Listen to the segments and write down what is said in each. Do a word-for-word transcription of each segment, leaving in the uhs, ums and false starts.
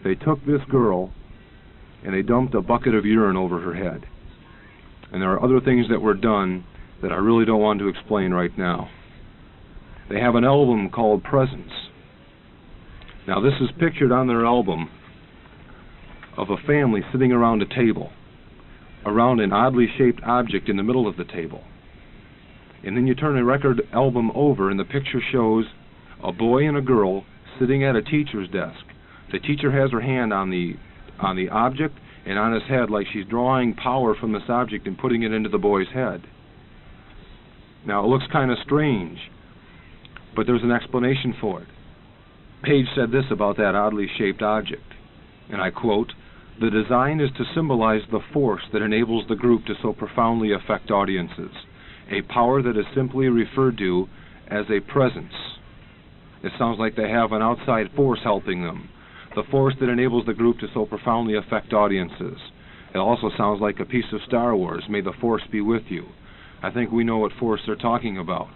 they took this girl and they dumped a bucket of urine over her head. And there are other things that were done that I really don't want to explain right now. They have an album called Presence. Now this is pictured on their album of a family sitting around a table, around an oddly shaped object in the middle of the table. And then you turn the record album over and the picture shows a boy and a girl sitting at a teacher's desk. The teacher has her hand on the on the object and on his head like she's drawing power from this object and putting it into the boy's head. Now it looks kind of strange, but there's an explanation for it. Page said this about that oddly shaped object, and I quote, "The design is to symbolize the force that enables the group to so profoundly affect audiences, a power that is simply referred to as a presence." It sounds like they have an outside force helping them, the force that enables the group to so profoundly affect audiences. It also sounds like a piece of Star Wars, "May the Force be with you." I think we know what force they're talking about.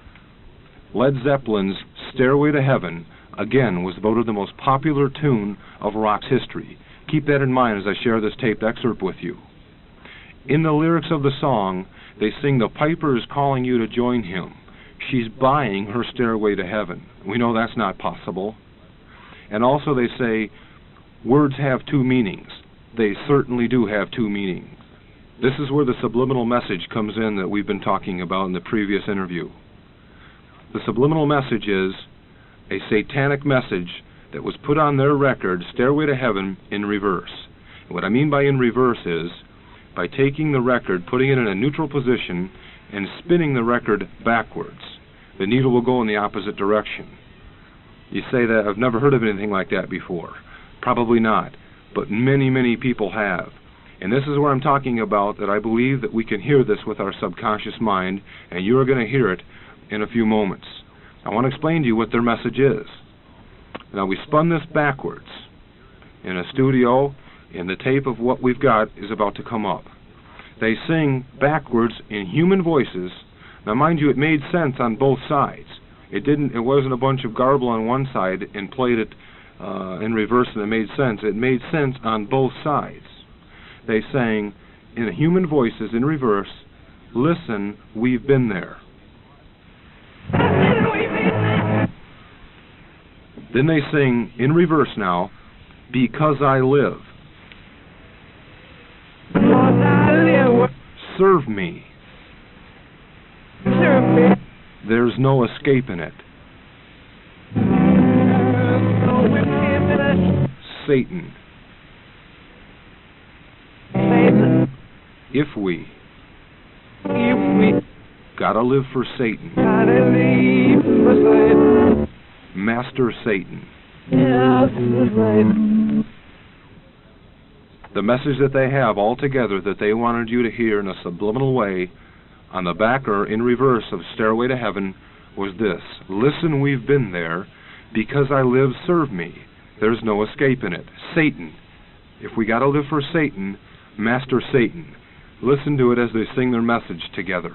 Led Zeppelin's Stairway to Heaven, again, was voted the most popular tune of rock's history. Keep that in mind as I share this taped excerpt with you. In the lyrics of the song, they sing, "The piper is calling you to join him. She's buying her stairway to heaven." We know that's not possible. And also they say, words have two meanings. They certainly do have two meanings. This is where the subliminal message comes in that we've been talking about in the previous interview. The subliminal message is a satanic message that was put on their record, Stairway to Heaven, in reverse. And what I mean by in reverse is by taking the record, putting it in a neutral position, and spinning the record backwards. The needle will go in the opposite direction. You say that, "I've never heard of anything like that before." Probably not, but many, many people have. And this is where I'm talking about that I believe that we can hear this with our subconscious mind, and you are going to hear it in a few moments. I want to explain to you what their message is. Now, we spun this backwards in a studio, and the tape of what we've got is about to come up. They sing backwards in human voices. Now, mind you, it made sense on both sides. It didn't. It wasn't a bunch of garble on one side and played it uh, in reverse and it made sense. It made sense on both sides. They sang in human voices in reverse, "Listen, we've been there." Then they sing in reverse now, "Because I live." Serve me. Serve me. There's no escaping it. Satan. Satan. If we. If we. Gotta live for Satan. Gotta live for Satan. Master Satan. Yes, right. The message that they have all together that they wanted you to hear in a subliminal way on the back or in reverse of Stairway to Heaven was this: "Listen, we've been there. Because I live, serve me. There's no escaping it. Satan. If we gotta live for Satan, Master Satan." Listen to it as they sing their message together.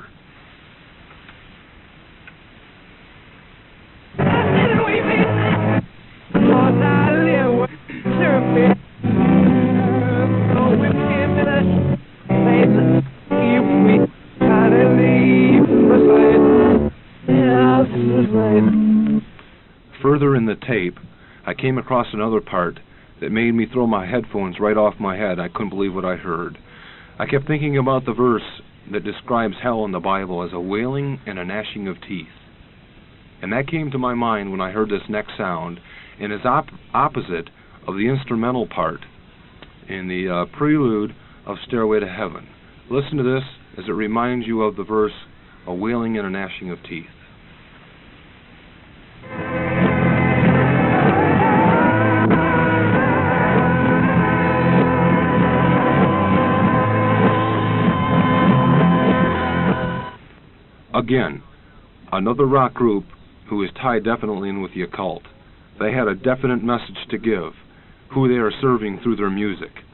Further in the tape, I came across another part that made me throw my headphones right off my head. I couldn't believe what I heard. I kept thinking about the verse that describes hell in the Bible as a wailing and a gnashing of teeth. And that came to my mind when I heard this next sound, and is op opposite of the instrumental part in the uh, prelude of Stairway to Heaven. Listen to this as it reminds you of the verse, "a wailing and a gnashing of teeth." Again, another rock group who is tied definitely in with the occult. They had a definite message to give, who they are serving through their music.